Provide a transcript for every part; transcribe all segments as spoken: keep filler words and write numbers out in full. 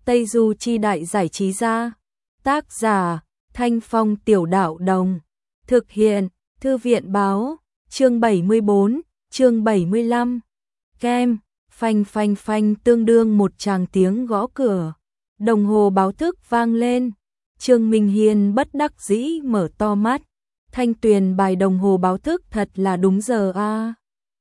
Tây Du Chi Đại Giải Trí Gia. Tác giả Thanh Phong Tiểu Đạo Đồng. Thực hiện Thư viện Báo. Chương bảy mươi bốn, chương bảy mươi lăm. Kem, phanh phanh phanh, tương đương một tràng tiếng gõ cửa. Đồng hồ báo thức vang lên. Trương Minh Hiên bất đắc dĩ mở to mắt. Thanh Tuyền bài đồng hồ báo thức thật là đúng giờ a. À.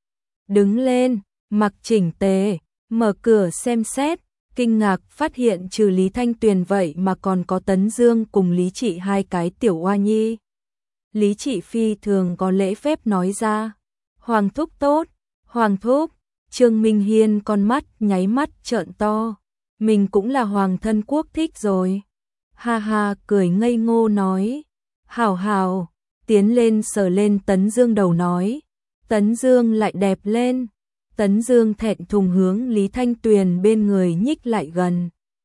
Đứng lên, mặc chỉnh tề, mở cửa xem xét, kinh ngạc phát hiện trừ Lý Thanh Tuyền vậy mà còn có Tấn Dương cùng Lý Trị hai cái tiểu oa nhi. Lý Trị phi thường có lễ phép nói ra, Hoàng thúc tốt, Hoàng thúc. Trương Minh Hiên con mắt nháy mắt trợn to, mình cũng là hoàng thân quốc thích rồi. Ha ha cười ngây ngô nói, hảo hảo, tiến lên sờ lên Tấn Dương đầu nói. Tấn Dương lại đẹp lên. Tấn Dương thẹn thùng hướng Lý Thanh Tuyền bên người nhích lại gần.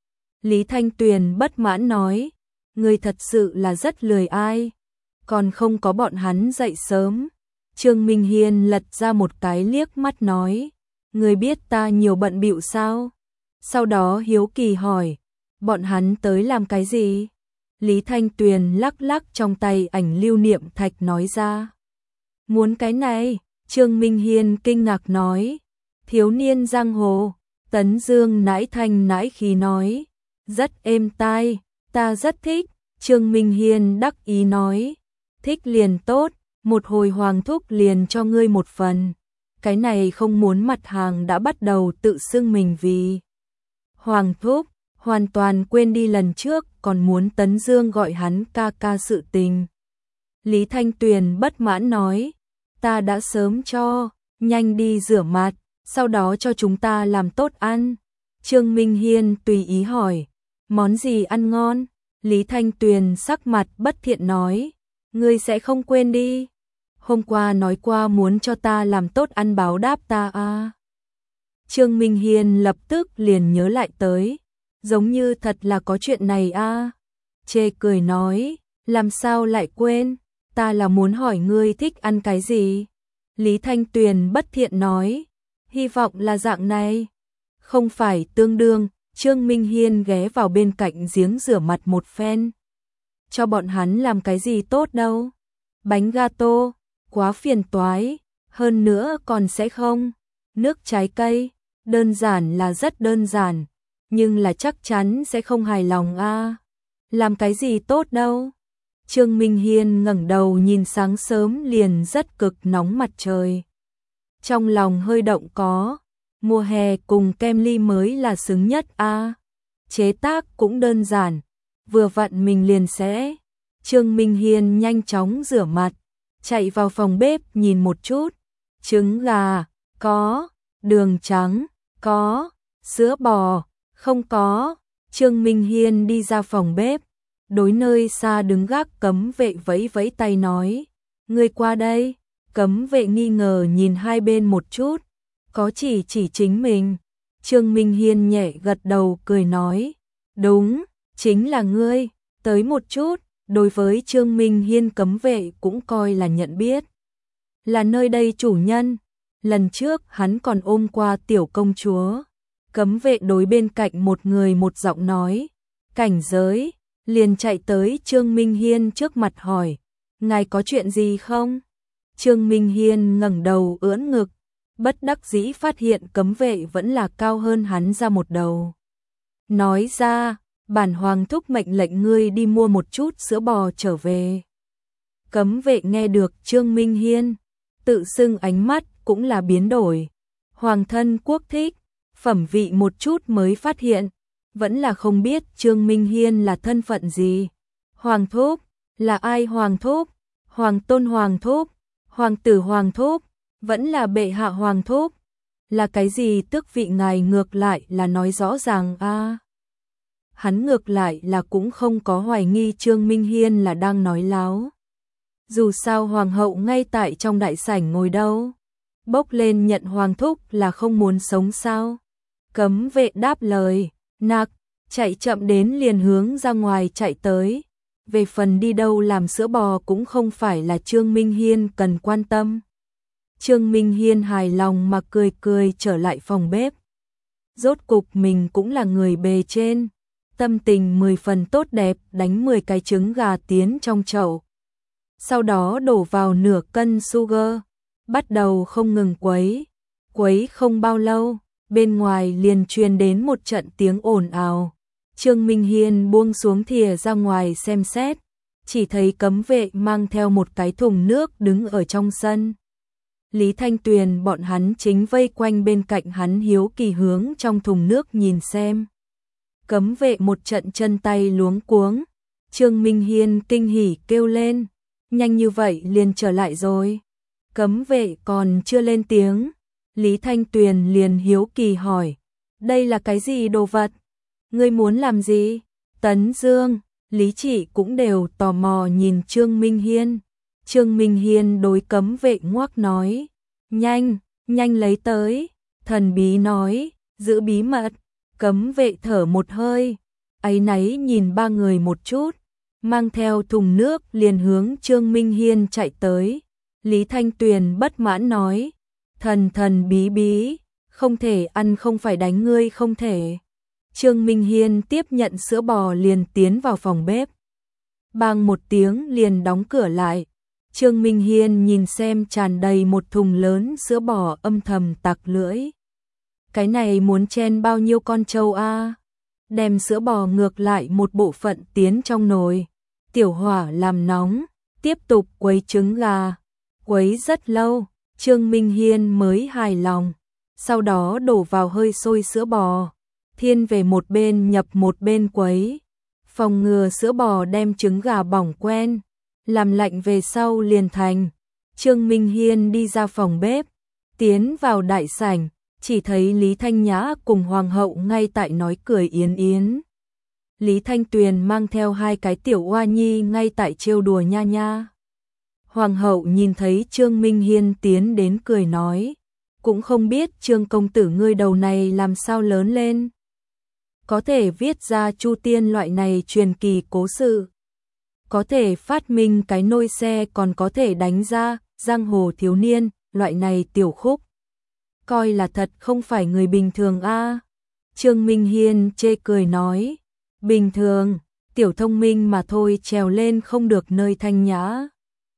Lý Thanh Tuyền bất mãn nói, người thật sự là rất lười ai, còn không có bọn hắn dậy sớm. Trương Minh Hiên lật ra một cái liếc mắt nói, người biết ta nhiều bận bịu sao? Sau đó hiếu kỳ hỏi, bọn hắn tới làm cái gì? Lý Thanh Tuyền lắc lắc trong tay ảnh lưu niệm thạch nói ra, muốn cái này. Trương Minh Hiên kinh ngạc nói, thiếu niên giang hồ. Tấn Dương nãi thanh nãi khí nói, rất êm tai, ta rất thích. Trương Minh Hiên đắc ý nói, thích liền tốt, một hồi Hoàng thúc liền cho ngươi một phần. Cái này không muốn mặt hàng đã bắt đầu tự xưng mình vì Hoàng thúc, hoàn toàn quên đi lần trước còn muốn Tấn Dương gọi hắn ca ca sự tình. Lý Thanh Tuyền bất mãn nói, ta đã sớm cho, nhanh đi rửa mặt, sau đó cho chúng ta làm tốt ăn. Trương Minh Hiên tùy ý hỏi, món gì ăn ngon? Lý Thanh Tuyền sắc mặt bất thiện nói, ngươi sẽ không quên đi. Hôm qua nói qua muốn cho ta làm tốt ăn báo đáp ta à. Trương Minh Hiên lập tức liền nhớ lại tới, giống như thật là có chuyện này à. Chê cười nói, làm sao lại quên, ta là muốn hỏi ngươi thích ăn cái gì. Lý Thanh Tuyền bất thiện nói, hy vọng là dạng này. Không phải tương đương. Trương Minh Hiên ghé vào bên cạnh giếng rửa mặt một phen. Cho bọn hắn làm cái gì tốt đâu. Bánh gato, quá phiền toái, hơn nữa còn sẽ không. Nước trái cây, đơn giản là rất đơn giản, nhưng là chắc chắn sẽ không hài lòng a. À. Làm cái gì tốt đâu. Trương Minh Hiên ngẩng đầu nhìn sáng sớm liền rất cực nóng mặt trời. Trong lòng hơi động có, mùa hè cùng kem ly mới là xứng nhất a. À. Chế tác cũng đơn giản, vừa vặn mình liền sẽ. Trương Minh Hiên nhanh chóng rửa mặt, chạy vào phòng bếp nhìn một chút. Trứng gà, có. Đường trắng, có. Sữa bò, không có. Trương Minh Hiên đi ra phòng bếp, đối nơi xa đứng gác cấm vệ vẫy vẫy tay nói, ngươi qua đây. Cấm vệ nghi ngờ nhìn hai bên một chút, có chỉ chỉ chính mình. Trương Minh Hiên nhẹ gật đầu cười nói, đúng, chính là ngươi, tới một chút. Đối với Trương Minh Hiên cấm vệ cũng coi là nhận biết, là nơi đây chủ nhân. Lần trước hắn còn ôm qua tiểu công chúa. Cấm vệ đối bên cạnh một người một giọng nói, cảnh giới, liền chạy tới Trương Minh Hiên trước mặt hỏi, ngài có chuyện gì không? Trương Minh Hiên ngẩng đầu ưỡn ngực, bất đắc dĩ phát hiện cấm vệ vẫn là cao hơn hắn ra một đầu. Nói ra, bản hoàng thúc mệnh lệnh ngươi đi mua một chút sữa bò trở về. Cấm vệ nghe được Trương Minh Hiên, tự xưng ánh mắt cũng là biến đổi. Hoàng thân quốc thích, phẩm vị một chút mới phát hiện, vẫn là không biết Trương Minh Hiên là thân phận gì. Hoàng thúc, là ai hoàng thúc? Hoàng tôn hoàng thúc, hoàng tử hoàng thúc, vẫn là bệ hạ hoàng thúc. Là cái gì tước vị ngài ngược lại là nói rõ ràng a. À. Hắn ngược lại là cũng không có hoài nghi Trương Minh Hiên là đang nói láo. Dù sao hoàng hậu ngay tại trong đại sảnh ngồi đâu. Bốc lên nhận hoàng thúc là không muốn sống sao? Cấm vệ đáp lời, nạc, chạy chậm đến liền hướng ra ngoài chạy tới. Về phần đi đâu làm sữa bò cũng không phải là Trương Minh Hiên cần quan tâm. Trương Minh Hiên hài lòng mà cười cười trở lại phòng bếp. Rốt cục mình cũng là người bề trên, tâm tình mười phần tốt đẹp, đánh mười cái trứng gà tiến trong chậu. Sau đó đổ vào nửa cân sugar, bắt đầu không ngừng quấy. Quấy không bao lâu, bên ngoài liền truyền đến một trận tiếng ồn ào. Trương Minh Hiên buông xuống thìa ra ngoài xem xét, chỉ thấy cấm vệ mang theo một cái thùng nước đứng ở trong sân. Lý Thanh Tuyền bọn hắn chính vây quanh bên cạnh hắn hiếu kỳ hướng trong thùng nước nhìn xem. Cấm vệ một trận chân tay luống cuống, Trương Minh Hiên kinh hỉ kêu lên, nhanh như vậy liền trở lại rồi. Cấm vệ còn chưa lên tiếng, Lý Thanh Tuyền liền hiếu kỳ hỏi, đây là cái gì đồ vật? Ngươi muốn làm gì? Tấn Dương, Lý Chỉ cũng đều tò mò nhìn Trương Minh Hiên. Trương Minh Hiên đối cấm vệ ngoắc nói, nhanh, nhanh lấy tới, thần bí nói, giữ bí mật. Cấm vệ thở một hơi, áy náy nhìn ba người một chút, mang theo thùng nước liền hướng Trương Minh Hiên chạy tới. Lý Thanh Tuyền bất mãn nói, thần thần bí bí, không thể ăn không phải đánh ngươi không thể. Trương Minh Hiên tiếp nhận sữa bò liền tiến vào phòng bếp. Bang một tiếng liền đóng cửa lại. Trương Minh Hiên nhìn xem tràn đầy một thùng lớn sữa bò âm thầm tặc lưỡi. Cái này muốn chen bao nhiêu con trâu a? Đem sữa bò ngược lại một bộ phận tiến trong nồi. Tiểu hỏa làm nóng, tiếp tục quấy trứng gà. Quấy rất lâu, Trương Minh Hiên mới hài lòng. Sau đó đổ vào hơi sôi sữa bò, thiên về một bên nhập một bên quấy. Phòng ngừa sữa bò đem trứng gà bỏng quen, làm lạnh về sau liền thành. Trương Minh Hiên đi ra phòng bếp, tiến vào đại sảnh, chỉ thấy Lý Thanh Nhã cùng Hoàng hậu ngay tại nói cười yến yến. Lý Thanh Tuyền mang theo hai cái tiểu oa nhi ngay tại trêu đùa nha nha. Hoàng hậu nhìn thấy Trương Minh Hiên tiến đến cười nói, cũng không biết Trương công tử ngươi đầu này làm sao lớn lên. Có thể viết ra Chu Tiên loại này truyền kỳ cố sự. Có thể phát minh cái nôi xe, còn có thể đánh ra giang hồ thiếu niên, loại này tiểu khúc. Coi là thật không phải người bình thường a. Trương Minh Hiên chê cười nói, bình thường, tiểu thông minh mà thôi, trèo lên không được nơi Thanh Nhã.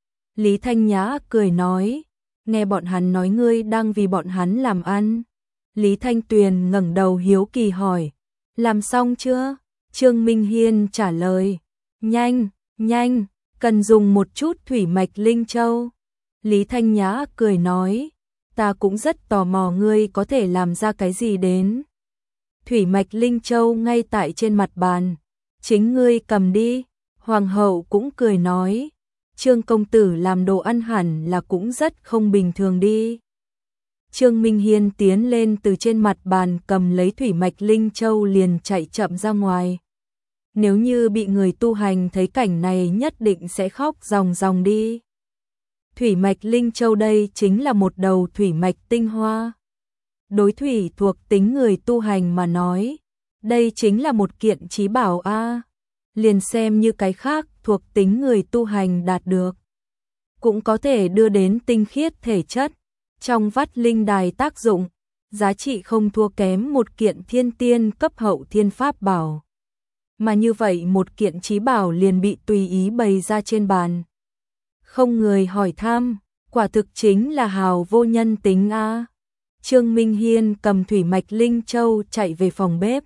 Lý Thanh Nhã cười nói, nghe bọn hắn nói ngươi đang vì bọn hắn làm ăn. Lý Thanh Tuyền ngẩng đầu hiếu kỳ hỏi, làm xong chưa? Trương Minh Hiên trả lời, nhanh, nhanh, cần dùng một chút thủy mạch linh châu. Lý Thanh Nhã cười nói, ta cũng rất tò mò ngươi có thể làm ra cái gì đến. Thủy mạch linh châu ngay tại trên mặt bàn, chính ngươi cầm đi. Hoàng hậu cũng cười nói, Trương công tử làm đồ ăn hẳn là cũng rất không bình thường đi. Trương Minh Hiên tiến lên từ trên mặt bàn cầm lấy thủy mạch linh châu liền chạy chậm ra ngoài. Nếu như bị người tu hành thấy cảnh này nhất định sẽ khóc ròng ròng đi. Thủy mạch linh châu đây chính là một đầu thủy mạch tinh hoa. Đối thủy thuộc tính người tu hành mà nói, đây chính là một kiện chí bảo a. Liền xem như cái khác thuộc tính người tu hành đạt được, cũng có thể đưa đến tinh khiết thể chất, trong vắt linh đài tác dụng, giá trị không thua kém một kiện thiên tiên cấp hậu thiên pháp bảo. Mà như vậy một kiện chí bảo liền bị tùy ý bày ra trên bàn. Không người hỏi thăm, quả thực chính là hào vô nhân tính a. Trương Minh Hiên cầm thủy mạch linh châu chạy về phòng bếp.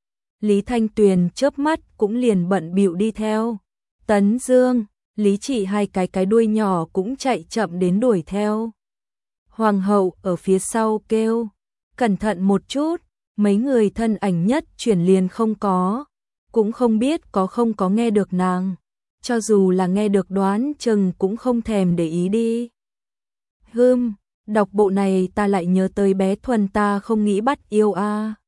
Lý Thanh Tuyền chớp mắt cũng liền bận bịu đi theo. Tấn Dương, Lý Chỉ hai cái cái đuôi nhỏ cũng chạy chậm đến đuổi theo. Hoàng hậu ở phía sau kêu, cẩn thận một chút, mấy người thân ảnh nhất chuyển liền không có, cũng không biết có không có nghe được nàng, cho dù là nghe được đoán chừng cũng không thèm để ý đi. Hừm, đọc bộ này ta lại nhớ tới bé Thuần ta không nghĩ bắt yêu a.